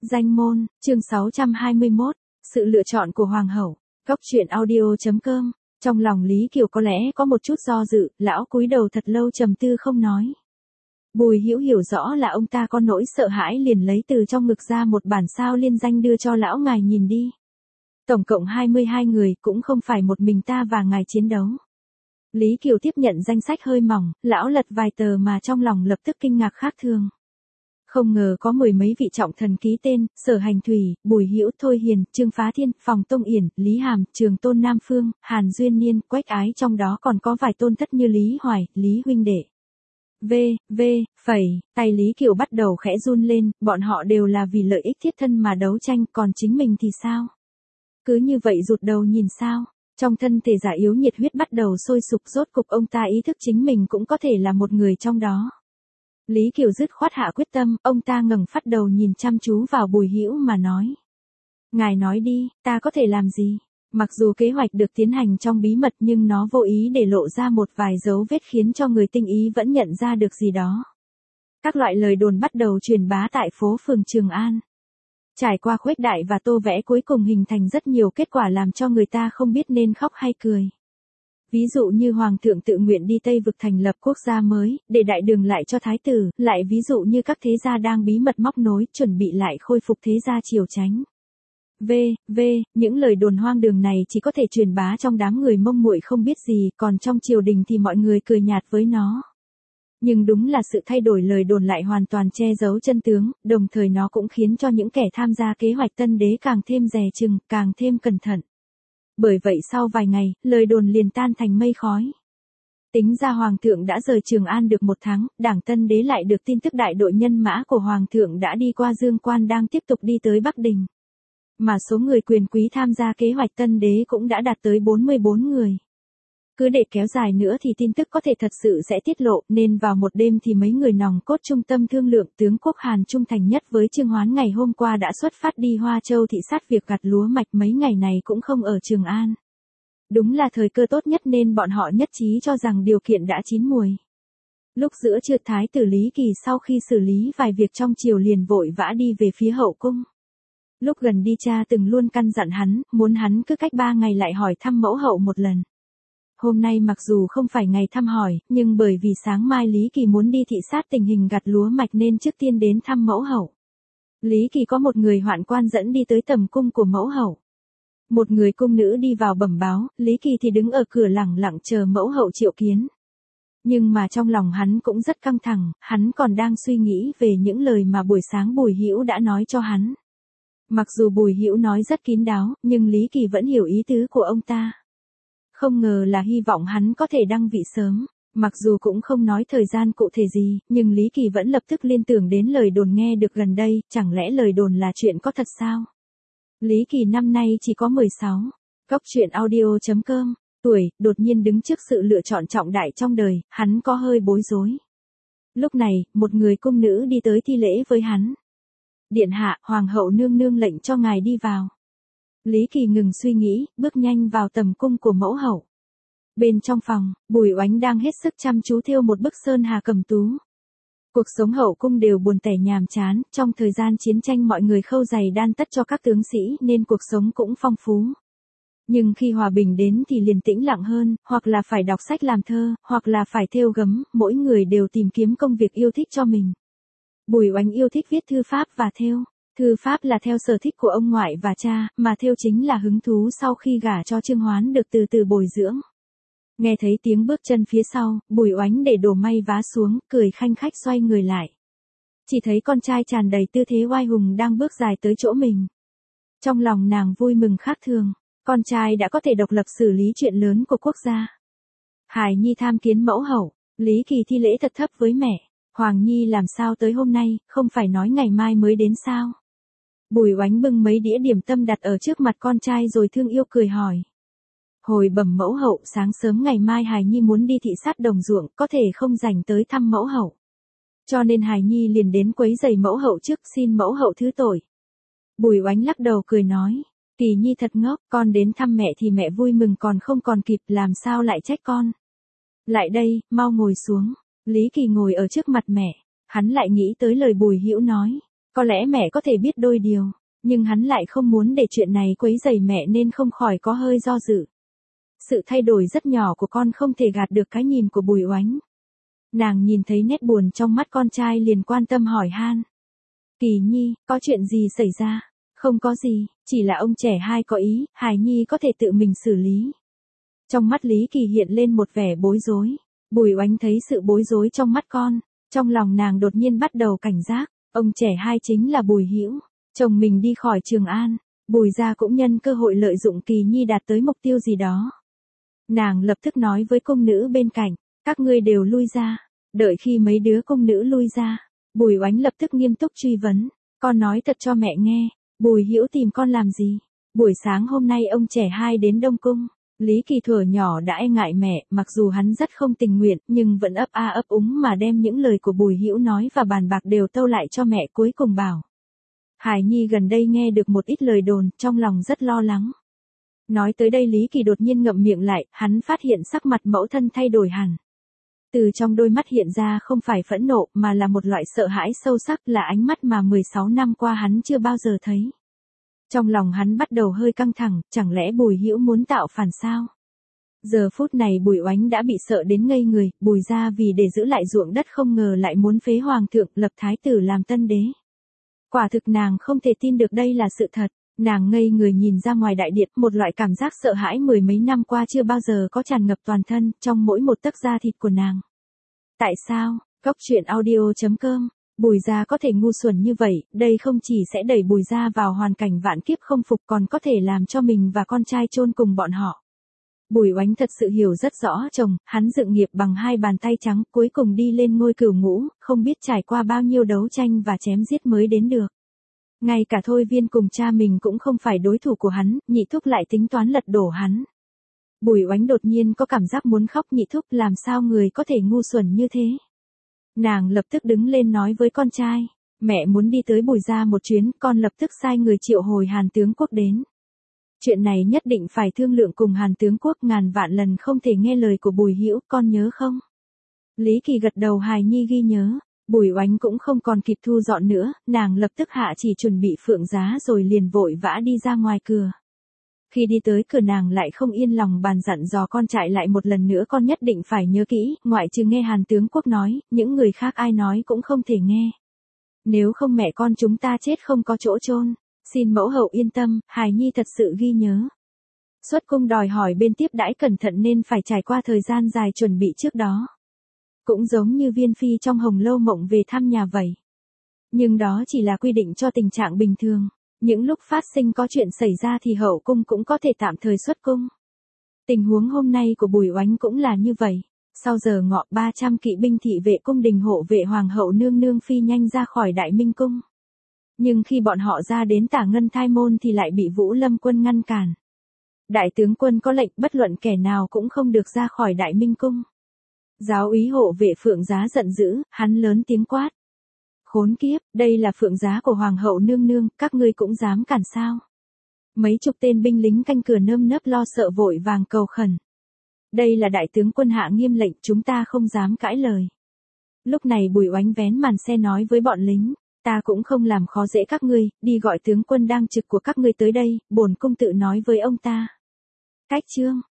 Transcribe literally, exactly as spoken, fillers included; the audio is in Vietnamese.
Danh môn, chương sáu trăm hai mươi mốt, sự lựa chọn của hoàng hậu. Góc truyện audio.com. Trong lòng Lý Kiều có lẽ có một chút do dự, lão cúi đầu thật lâu trầm tư không nói. Bùi Hữu hiểu rõ là ông ta có nỗi sợ hãi, liền lấy từ trong ngực ra một bản sao liên danh đưa cho lão ngài nhìn đi. Tổng cộng hai mươi hai người, cũng không phải một mình ta và ngài chiến đấu. Lý Kiều tiếp nhận danh sách hơi mỏng, lão lật vài tờ mà trong lòng lập tức kinh ngạc khác thường. Không ngờ có mười mấy vị trọng thần ký tên: Sở Hành Thủy, Bùi Hữu, Thôi Hiền, Trương Phá Thiên, Phòng Tông Yển, Lý Hàm, Trường Tôn Nam Phương, Hàn Duyên Niên, Quách Ái, trong đó còn có vài tôn thất như Lý Hoài, Lý huynh đệ. V, V, phẩy, tay Lý Kiều bắt đầu khẽ run lên, bọn họ đều là vì lợi ích thiết thân mà đấu tranh, còn chính mình thì sao? Cứ như vậy rụt đầu nhìn sao? Trong thân thể giả yếu nhiệt huyết bắt đầu sôi sục, rốt cục ông ta ý thức chính mình cũng có thể là một người trong đó. Lý Kiều dứt khoát hạ quyết tâm, ông ta ngẩng phát đầu nhìn chăm chú vào Bùi Hữu mà nói. Ngài nói đi, ta có thể làm gì? Mặc dù kế hoạch được tiến hành trong bí mật nhưng nó vô ý để lộ ra một vài dấu vết khiến cho người tinh ý vẫn nhận ra được gì đó. Các loại lời đồn bắt đầu truyền bá tại phố phường Trường An. Trải qua khuếch đại và tô vẽ, cuối cùng hình thành rất nhiều kết quả làm cho người ta không biết nên khóc hay cười. Ví dụ như Hoàng thượng tự nguyện đi Tây Vực thành lập quốc gia mới, để đại đường lại cho thái tử, lại ví dụ như các thế gia đang bí mật móc nối, chuẩn bị lại khôi phục thế gia triều Chánh. V, V, những lời đồn hoang đường này chỉ có thể truyền bá trong đám người mông muội không biết gì, còn trong triều đình thì mọi người cười nhạt với nó. Nhưng đúng là sự thay đổi lời đồn lại hoàn toàn che giấu chân tướng, đồng thời nó cũng khiến cho những kẻ tham gia kế hoạch tân đế càng thêm dè chừng, càng thêm cẩn thận. Bởi vậy sau vài ngày, lời đồn liền tan thành mây khói. Tính ra Hoàng thượng đã rời Trường An được một tháng, Đảng Tân Đế lại được tin tức đại đội nhân mã của Hoàng thượng đã đi qua Dương Quan, đang tiếp tục đi tới Bắc Đình. Mà số người quyền quý tham gia kế hoạch Tân Đế cũng đã đạt tới bốn mươi bốn người. Cứ để kéo dài nữa thì tin tức có thể thật sự sẽ tiết lộ, nên vào một đêm thì mấy người nòng cốt trung tâm thương lượng, tướng quốc Hàn trung thành nhất với Trương Hoán ngày hôm qua đã xuất phát đi Hoa Châu thị sát việc gặt lúa mạch, mấy ngày này cũng không ở Trường An. Đúng là thời cơ tốt nhất nên bọn họ nhất trí cho rằng điều kiện đã chín muồi. Lúc giữa trưa, Thái tử Lý Kỳ sau khi xử lý vài việc trong triều liền vội vã đi về phía hậu cung. Lúc gần đi, cha từng luôn căn dặn hắn, muốn hắn cứ cách ba ngày lại hỏi thăm mẫu hậu một lần. Hôm nay mặc dù không phải ngày thăm hỏi, nhưng bởi vì sáng mai Lý Kỳ muốn đi thị sát tình hình gặt lúa mạch nên trước tiên đến thăm mẫu hậu. Lý Kỳ có một người hoạn quan dẫn đi tới tầm cung của mẫu hậu. Một người cung nữ đi vào bẩm báo, Lý Kỳ thì đứng ở cửa lẳng lặng chờ mẫu hậu triệu kiến. Nhưng mà trong lòng hắn cũng rất căng thẳng, hắn còn đang suy nghĩ về những lời mà buổi sáng Bùi Hữu đã nói cho hắn. Mặc dù Bùi Hữu nói rất kín đáo, nhưng Lý Kỳ vẫn hiểu ý tứ của ông ta. Không ngờ là hy vọng hắn có thể đăng vị sớm, mặc dù cũng không nói thời gian cụ thể gì, nhưng Lý Kỳ vẫn lập tức liên tưởng đến lời đồn nghe được gần đây, chẳng lẽ lời đồn là chuyện có thật sao? Lý Kỳ năm nay chỉ có mười sáu. Góc truyện audio.com. Tuổi, đột nhiên đứng trước sự lựa chọn trọng đại trong đời, hắn có hơi bối rối. Lúc này, một người cung nữ đi tới thi lễ với hắn. Điện hạ, hoàng hậu nương nương lệnh cho ngài đi vào. Lý Kỳ ngừng suy nghĩ, bước nhanh vào tầm cung của mẫu hậu. Bên trong phòng, Bùi Oánh đang hết sức chăm chú thêu một bức sơn hà cầm tú. Cuộc sống hậu cung đều buồn tẻ nhàm chán, trong thời gian chiến tranh mọi người khâu giày đan tất cho các tướng sĩ nên cuộc sống cũng phong phú. Nhưng khi hòa bình đến thì liền tĩnh lặng hơn, hoặc là phải đọc sách làm thơ, hoặc là phải thêu gấm, mỗi người đều tìm kiếm công việc yêu thích cho mình. Bùi Oánh yêu thích viết thư pháp và thêu. Thư pháp là theo sở thích của ông ngoại và cha, mà thêu chính là hứng thú sau khi gả cho Trương Hoán được từ từ bồi dưỡng. Nghe thấy tiếng bước chân phía sau, Bùi Oánh để đồ may vá xuống, cười khanh khách xoay người lại. Chỉ thấy con trai tràn đầy tư thế oai hùng đang bước dài tới chỗ mình. Trong lòng nàng vui mừng khác thường, con trai đã có thể độc lập xử lý chuyện lớn của quốc gia. Hải Nhi tham kiến mẫu hậu. Lý Kỳ thi lễ thật thấp với mẹ. Hoàng Nhi làm sao tới hôm nay, không phải nói ngày mai mới đến sao? Bùi Oánh bưng mấy đĩa điểm tâm đặt ở trước mặt con trai rồi thương yêu cười hỏi. Hồi bẩm mẫu hậu, sáng sớm ngày mai Hải Nhi muốn đi thị sát đồng ruộng, có thể không rảnh tới thăm mẫu hậu. Cho nên Hải Nhi liền đến quấy giày mẫu hậu trước, xin mẫu hậu thứ tội. Bùi Oánh lắc đầu cười nói. Kỳ Nhi thật ngốc, con đến thăm mẹ thì mẹ vui mừng còn không còn kịp, làm sao lại trách con. Lại đây, mau ngồi xuống. Lý Kỳ ngồi ở trước mặt mẹ. Hắn lại nghĩ tới lời Bùi Hữu nói. Có lẽ mẹ có thể biết đôi điều, nhưng hắn lại không muốn để chuyện này quấy rầy mẹ nên không khỏi có hơi do dự. Sự thay đổi rất nhỏ của con không thể gạt được cái nhìn của Bùi Oánh. Nàng nhìn thấy nét buồn trong mắt con trai liền quan tâm hỏi han. Kỳ Nhi, có chuyện gì xảy ra? Không có gì, chỉ là ông trẻ hai có ý, Hải Nhi có thể tự mình xử lý. Trong mắt Lý Kỳ hiện lên một vẻ bối rối. Bùi Oánh thấy sự bối rối trong mắt con, trong lòng nàng đột nhiên bắt đầu cảnh giác. Ông trẻ hai chính là Bùi Hữu, chồng mình đi khỏi Trường An, Bùi gia cũng nhân cơ hội lợi dụng Kỳ Nhi đạt tới mục tiêu gì đó. Nàng lập tức nói với cung nữ bên cạnh, các ngươi đều lui ra. Đợi khi mấy đứa cung nữ lui ra, Bùi Oánh lập tức nghiêm túc truy vấn, con nói thật cho mẹ nghe, Bùi Hữu tìm con làm gì? Buổi sáng hôm nay ông trẻ hai đến Đông Cung, Lý Kỳ thuở nhỏ đã e ngại mẹ, mặc dù hắn rất không tình nguyện, nhưng vẫn ấp a ấp úng mà đem những lời của Bùi Hữu nói và bàn bạc đều tâu lại cho mẹ, cuối cùng bảo. Hải Nhi gần đây nghe được một ít lời đồn, trong lòng rất lo lắng. Nói tới đây Lý Kỳ đột nhiên ngậm miệng lại, hắn phát hiện sắc mặt mẫu thân thay đổi hẳn. Từ trong đôi mắt hiện ra không phải phẫn nộ mà là một loại sợ hãi sâu sắc, là ánh mắt mà mười sáu năm qua hắn chưa bao giờ thấy. Trong lòng hắn bắt đầu hơi căng thẳng, chẳng lẽ Bùi Hữu muốn tạo phản sao? Giờ phút này Bùi Oánh đã bị sợ đến ngây người, Bùi gia vì để giữ lại ruộng đất không ngờ lại muốn phế hoàng thượng, lập thái tử làm tân đế. Quả thực nàng không thể tin được đây là sự thật, nàng ngây người nhìn ra ngoài đại điện, một loại cảm giác sợ hãi mười mấy năm qua chưa bao giờ có tràn ngập toàn thân, trong mỗi một tấc da thịt của nàng. Tại sao? Góc truyện audio chấm com. Bùi gia có thể ngu xuẩn như vậy, đây không chỉ sẽ đẩy Bùi gia vào hoàn cảnh vạn kiếp không phục còn có thể làm cho mình và con trai chôn cùng bọn họ. Bùi Oánh thật sự hiểu rất rõ chồng, hắn dựng nghiệp bằng hai bàn tay trắng, cuối cùng đi lên ngôi cửu ngũ, không biết trải qua bao nhiêu đấu tranh và chém giết mới đến được. Ngay cả Thôi Viên cùng cha mình cũng không phải đối thủ của hắn, nhị thúc lại tính toán lật đổ hắn. Bùi Oánh đột nhiên có cảm giác muốn khóc, nhị thúc làm sao người có thể ngu xuẩn như thế. Nàng lập tức đứng lên nói với con trai, mẹ muốn đi tới Bùi gia một chuyến, con lập tức sai người triệu hồi Hàn tướng quốc đến. Chuyện này nhất định phải thương lượng cùng Hàn tướng quốc, ngàn vạn lần không thể nghe lời của Bùi Hữu, con nhớ không? Lý Kỳ gật đầu, hài nhi ghi nhớ. Bùi Oánh cũng không còn kịp thu dọn nữa, nàng lập tức hạ chỉ chuẩn bị phượng giá rồi liền vội vã đi ra ngoài cửa. Khi đi tới cửa nàng lại không yên lòng bàn dặn dò con trai lại một lần nữa, con nhất định phải nhớ kỹ, ngoại trừ nghe Hàn tướng quốc nói, những người khác ai nói cũng không thể nghe. Nếu không mẹ con chúng ta chết không có chỗ chôn. Xin mẫu hậu yên tâm, hài nhi thật sự ghi nhớ. Xuất cung đòi hỏi bên tiếp đãi cẩn thận nên phải trải qua thời gian dài chuẩn bị trước đó. Cũng giống như Viên Phi trong Hồng Lâu Mộng về thăm nhà vậy. Nhưng đó chỉ là quy định cho tình trạng bình thường. Những lúc phát sinh có chuyện xảy ra thì hậu cung cũng có thể tạm thời xuất cung. Tình huống hôm nay của Bùi Oánh cũng là như vậy. Sau giờ ngọ ba trăm kỵ binh thị vệ cung đình hộ vệ hoàng hậu nương nương phi nhanh ra khỏi Đại Minh cung. Nhưng khi bọn họ ra đến Tả Ngân Thai môn thì lại bị Vũ Lâm quân ngăn cản. Đại tướng quân có lệnh bất luận kẻ nào cũng không được ra khỏi Đại Minh cung. Giáo úy hộ vệ Phượng Giá giận dữ, hắn lớn tiếng quát. Khốn kiếp, đây là Phượng Giá của hoàng hậu nương nương, các ngươi cũng dám cản sao? Mấy chục tên binh lính canh cửa nơm nớp lo sợ vội vàng cầu khẩn. Đây là đại tướng quân hạ nghiêm lệnh, chúng ta không dám cãi lời. Lúc này Bùi Oánh vén màn xe nói với bọn lính. Ta cũng không làm khó dễ các ngươi, đi gọi tướng quân đang trực của các ngươi tới đây, bổn cung tự nói với ông ta. Cách chương